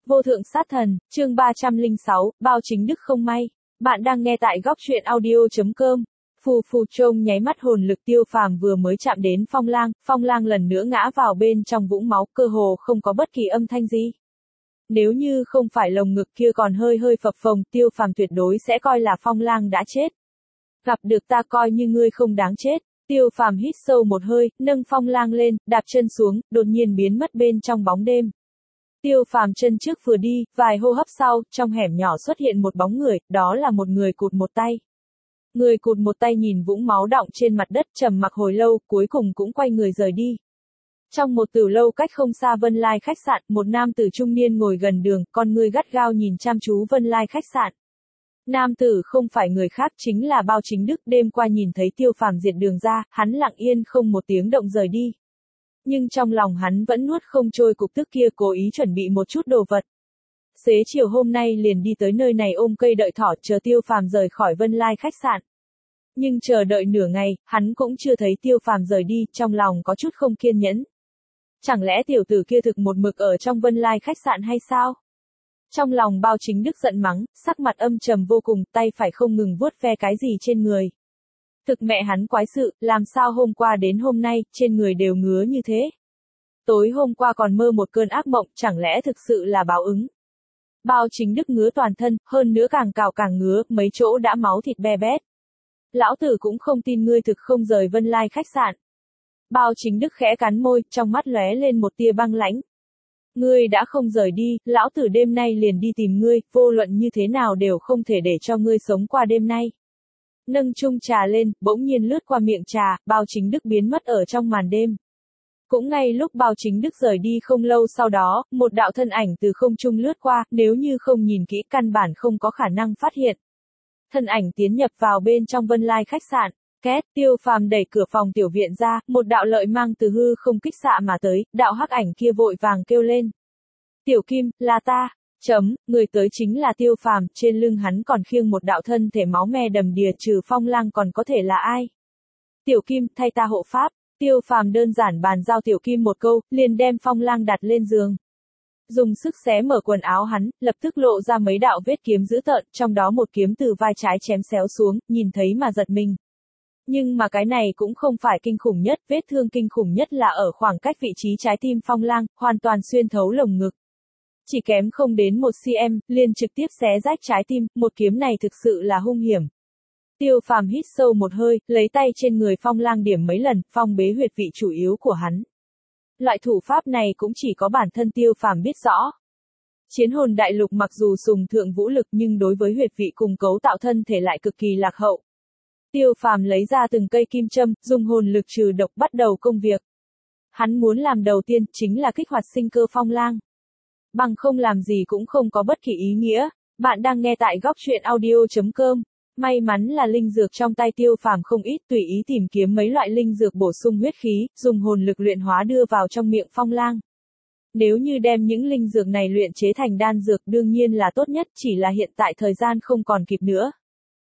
Vô thượng sát thần, chương 306, bao chính đức không may. Bạn đang nghe tại góc truyện audio.com. Phù phù trông nháy mắt hồn lực Tiêu Phàm vừa mới chạm đến Phong Lang lần nữa ngã vào bên trong vũng máu, cơ hồ không có bất kỳ âm thanh gì. Nếu như không phải lồng ngực kia còn hơi hơi phập phồng, Tiêu Phàm tuyệt đối sẽ coi là Phong Lang đã chết. Gặp được ta coi như ngươi không đáng chết. Tiêu Phàm hít sâu một hơi, nâng Phong Lang lên, đạp chân xuống, đột nhiên biến mất bên trong bóng đêm. Tiêu Phàm chân trước vừa đi, vài hô hấp sau, trong hẻm nhỏ xuất hiện một bóng người, đó là một người cụt một tay. Người cụt một tay nhìn vũng máu đọng trên mặt đất trầm mặc hồi lâu, cuối cùng cũng quay người rời đi. Trong một tử lâu cách không xa Vân Lai khách sạn, một nam tử trung niên ngồi gần đường, con ngươi gắt gao nhìn chăm chú Vân Lai khách sạn. Nam tử không phải người khác, chính là Bao Chính Đức. Đêm qua nhìn thấy Tiêu Phàm diệt đường ra, hắn lặng yên không một tiếng động rời đi. Nhưng trong lòng hắn vẫn nuốt không trôi cục tức kia, cố ý chuẩn bị một chút đồ vật. Xế chiều hôm nay liền đi tới nơi này ôm cây đợi thỏ, chờ Tiêu Phàm rời khỏi Vân Lai khách sạn. Nhưng chờ đợi nửa ngày, hắn cũng chưa thấy Tiêu Phàm rời đi, trong lòng có chút không kiên nhẫn. Chẳng lẽ tiểu tử kia thực một mực ở trong Vân Lai khách sạn hay sao? Trong lòng Bao Chính Đức giận mắng, sắc mặt âm trầm vô cùng, tay phải không ngừng vuốt ve cái gì trên người. Thực mẹ hắn quái sự, làm sao hôm qua đến hôm nay, trên người đều ngứa như thế. Tối hôm qua còn mơ một cơn ác mộng, chẳng lẽ thực sự là báo ứng. Bao Chính Đức ngứa toàn thân, hơn nữa càng cào càng ngứa, mấy chỗ đã máu thịt be bét. Lão tử cũng không tin ngươi thực không rời Vân Lai khách sạn. Bao Chính Đức khẽ cắn môi, trong mắt lóe lên một tia băng lãnh. Ngươi đã không rời đi, lão tử đêm nay liền đi tìm ngươi, vô luận như thế nào đều không thể để cho ngươi sống qua đêm nay. Nâng chung trà lên, bỗng nhiên lướt qua miệng trà, Bao Chính Đức biến mất ở trong màn đêm. Cũng ngay lúc Bao Chính Đức rời đi không lâu sau đó, một đạo thân ảnh từ không trung lướt qua, nếu như không nhìn kỹ căn bản không có khả năng phát hiện. Thân ảnh tiến nhập vào bên trong Vân Lai khách sạn. Két, Tiêu Phàm đẩy cửa phòng tiểu viện ra, một đạo lợi mang từ hư không kích xạ mà tới, đạo hắc ảnh kia vội vàng kêu lên. Tiểu Kim, là ta. Người tới chính là Tiêu Phàm, trên lưng hắn còn khiêng một đạo thân thể máu me đầm đìa, trừ Phong Lang còn có thể là ai? Tiểu Kim, thay ta hộ pháp. Tiêu Phàm đơn giản bàn giao Tiểu Kim một câu, liền đem Phong Lang đặt lên giường. Dùng sức xé mở quần áo hắn, lập tức lộ ra mấy đạo vết kiếm dữ tợn, trong đó một kiếm từ vai trái chém xéo xuống, nhìn thấy mà giật mình. Nhưng mà cái này cũng không phải kinh khủng nhất, vết thương kinh khủng nhất là ở khoảng cách vị trí trái tim Phong Lang, hoàn toàn xuyên thấu lồng ngực. Chỉ kém không đến 1 cm, liền trực tiếp xé rách trái tim, một kiếm này thực sự là hung hiểm. Tiêu Phàm hít sâu một hơi, lấy tay trên người Phong Lang điểm mấy lần, phong bế huyệt vị chủ yếu của hắn. Loại thủ pháp này cũng chỉ có bản thân Tiêu Phàm biết rõ. Chiến hồn đại lục mặc dù sùng thượng vũ lực nhưng đối với huyệt vị cùng cấu tạo thân thể lại cực kỳ lạc hậu. Tiêu Phàm lấy ra từng cây kim châm, dùng hồn lực trừ độc bắt đầu công việc. Hắn muốn làm đầu tiên chính là kích hoạt sinh cơ Phong Lang. Bằng không làm gì cũng không có bất kỳ ý nghĩa. Bạn đang nghe tại góc truyện audio.com. May mắn là linh dược trong tay Tiêu Phàm không ít, tùy ý tìm kiếm mấy loại linh dược bổ sung huyết khí, dùng hồn lực luyện hóa đưa vào trong miệng Phong Lang. Nếu như đem những linh dược này luyện chế thành đan dược đương nhiên là tốt nhất, chỉ là hiện tại thời gian không còn kịp nữa.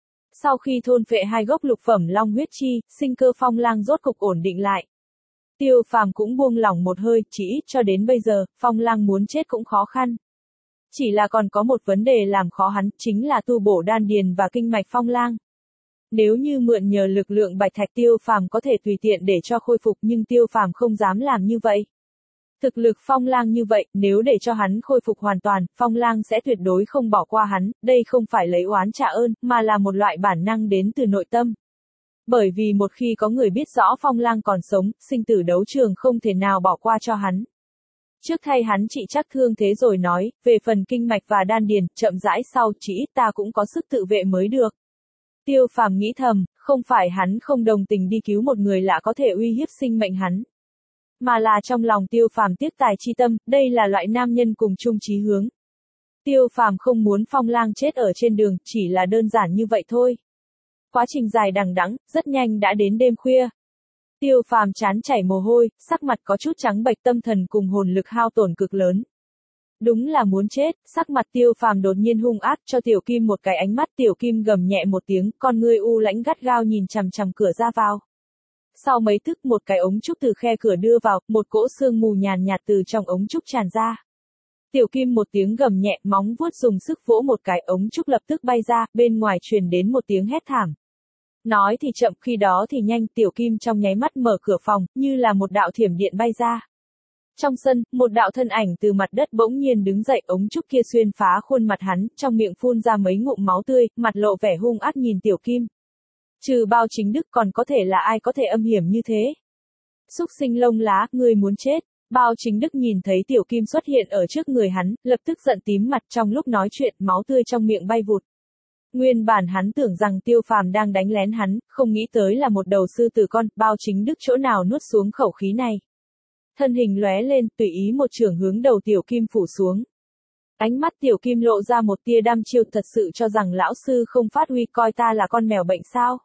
Sau khi thôn phệ 2 gốc lục phẩm long huyết chi, sinh cơ Phong Lang rốt cục ổn định lại. Tiêu Phàm cũng buông lỏng một hơi, chỉ ít cho đến bây giờ, Phong Lang muốn chết cũng khó khăn. Chỉ là còn có một vấn đề làm khó hắn, chính là tu bổ đan điền và kinh mạch Phong Lang. Nếu như mượn nhờ lực lượng bạch thạch Tiêu Phàm có thể tùy tiện để cho khôi phục, nhưng Tiêu Phàm không dám làm như vậy. Thực lực Phong Lang như vậy, nếu để cho hắn khôi phục hoàn toàn, Phong Lang sẽ tuyệt đối không bỏ qua hắn, đây không phải lấy oán trả ơn, mà là một loại bản năng đến từ nội tâm. Bởi vì một khi có người biết rõ Phong Lang còn sống, sinh tử đấu trường không thể nào bỏ qua cho hắn. Trước thay hắn trị chắc thương thế rồi nói, về phần kinh mạch và đan điền, chậm rãi sau, chỉ ít ta cũng có sức tự vệ mới được. Tiêu Phàm nghĩ thầm, không phải hắn không đồng tình đi cứu một người lạ có thể uy hiếp sinh mệnh hắn. Mà là trong lòng Tiêu Phàm tiếc tài chi tâm, đây là loại nam nhân cùng chung chí hướng. Tiêu Phàm không muốn Phong Lang chết ở trên đường, chỉ là đơn giản như vậy thôi. Quá trình dài đằng đẵng, rất nhanh đã đến đêm khuya. Tiêu Phàm trán chảy mồ hôi, sắc mặt có chút trắng bệch, tâm thần cùng hồn lực hao tổn cực lớn. Đúng là muốn chết, sắc mặt Tiêu Phàm đột nhiên hung ác cho Tiểu Kim một cái ánh mắt, Tiểu Kim gầm nhẹ một tiếng, con ngươi u lãnh gắt gao nhìn chằm chằm cửa ra vào. Sau mấy tức một cái ống trúc từ khe cửa đưa vào, một cỗ sương mù nhàn nhạt từ trong ống trúc tràn ra. Tiểu Kim một tiếng gầm nhẹ, móng vuốt dùng sức vỗ một cái, ống trúc lập tức bay ra, bên ngoài truyền đến một tiếng hét thảm. Nói thì chậm, khi đó thì nhanh, Tiểu Kim trong nháy mắt mở cửa phòng, như là một đạo thiểm điện bay ra. Trong sân, một đạo thân ảnh từ mặt đất bỗng nhiên đứng dậy, ống trúc kia xuyên phá khuôn mặt hắn, trong miệng phun ra mấy ngụm máu tươi, mặt lộ vẻ hung ác nhìn Tiểu Kim. Trừ Bao Chính Đức còn có thể là ai có thể âm hiểm như thế? Súc sinh lông lá, ngươi muốn chết. Bao Chính Đức nhìn thấy Tiểu Kim xuất hiện ở trước người hắn, lập tức giận tím mặt, trong lúc nói chuyện, máu tươi trong miệng bay vụt. Nguyên bản hắn tưởng rằng Tiêu Phàm đang đánh lén hắn, không nghĩ tới là một đầu sư tử con, Bao Chính Đức chỗ nào nuốt xuống khẩu khí này. Thân hình lóe lên, tùy ý một chưởng hướng đầu Tiểu Kim phủ xuống. Ánh mắt Tiểu Kim lộ ra một tia đăm chiêu, thật sự cho rằng lão sư không phát huy, coi ta là con mèo bệnh sao?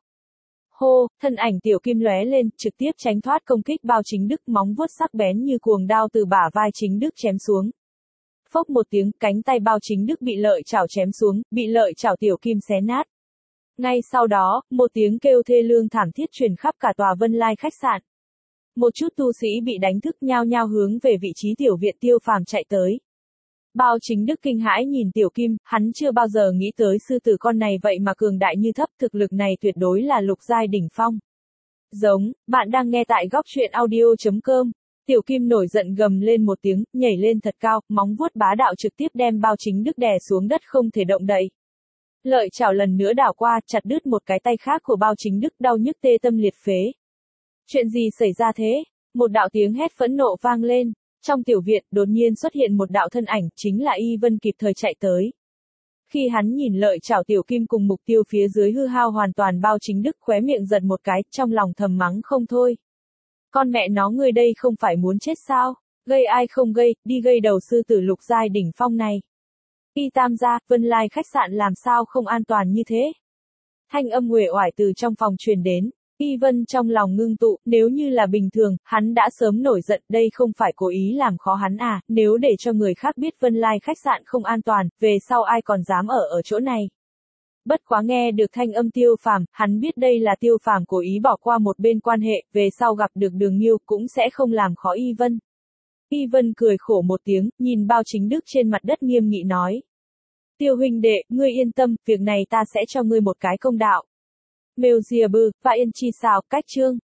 Hô, thân ảnh Tiểu Kim lóe lên, trực tiếp tránh thoát công kích Bao Chính Đức, móng vuốt sắc bén như cuồng đao từ bả vai Chính Đức chém xuống. Phốc một tiếng, cánh tay Bao Chính Đức bị lợi chảo chém xuống, bị lợi chảo Tiểu Kim xé nát. Ngay sau đó, một tiếng kêu thê lương thảm thiết truyền khắp cả tòa Vân Lai khách sạn. Một chút tu sĩ bị đánh thức nhao nhao hướng về vị trí tiểu viện Tiêu Phàm chạy tới. Bao Chính Đức kinh hãi nhìn Tiểu Kim, hắn chưa bao giờ nghĩ tới sư tử con này vậy mà cường đại như thấp, thực lực này tuyệt đối là lục giai đỉnh phong. Giống, bạn đang nghe tại góc truyện audio.com. Tiểu Kim nổi giận gầm lên một tiếng, nhảy lên thật cao, móng vuốt bá đạo trực tiếp đem Bao Chính Đức đè xuống đất không thể động đậy. Lợi chảo lần nữa đảo qua, chặt đứt một cái tay khác của Bao Chính Đức, đau nhức tê tâm liệt phế. Chuyện gì xảy ra thế? Một đạo tiếng hét phẫn nộ vang lên. Trong tiểu viện, đột nhiên xuất hiện một đạo thân ảnh, chính là Y Vân kịp thời chạy tới. Khi hắn nhìn lợi chảo Tiểu Kim cùng mục tiêu phía dưới hư hao hoàn toàn Bao Chính Đức, khóe miệng giật một cái, trong lòng thầm mắng không thôi. Con mẹ nó, ngươi đây không phải muốn chết sao? Gây ai không gây, đi gây đầu sư tử lục giai đỉnh phong này. Y Tam gia, Vân Lai khách sạn làm sao không an toàn như thế? Thanh âm uể oải từ trong phòng truyền đến. Y Vân trong lòng ngưng tụ, nếu như là bình thường, hắn đã sớm nổi giận, đây không phải cố ý làm khó hắn à, nếu để cho người khác biết Vân Lai khách sạn không an toàn, về sau ai còn dám ở chỗ này. Bất quá nghe được thanh âm Tiêu Phàm, hắn biết đây là Tiêu Phàm cố ý bỏ qua một bên quan hệ, về sau gặp được Đường Nghiêu cũng sẽ không làm khó Y Vân. Y Vân cười khổ một tiếng, nhìn Bao Chính Đức trên mặt đất nghiêm nghị nói. Tiêu huynh đệ, ngươi yên tâm, việc này ta sẽ cho ngươi một cái công đạo. Mail Bư, và Yên Chi Sao, cách chương.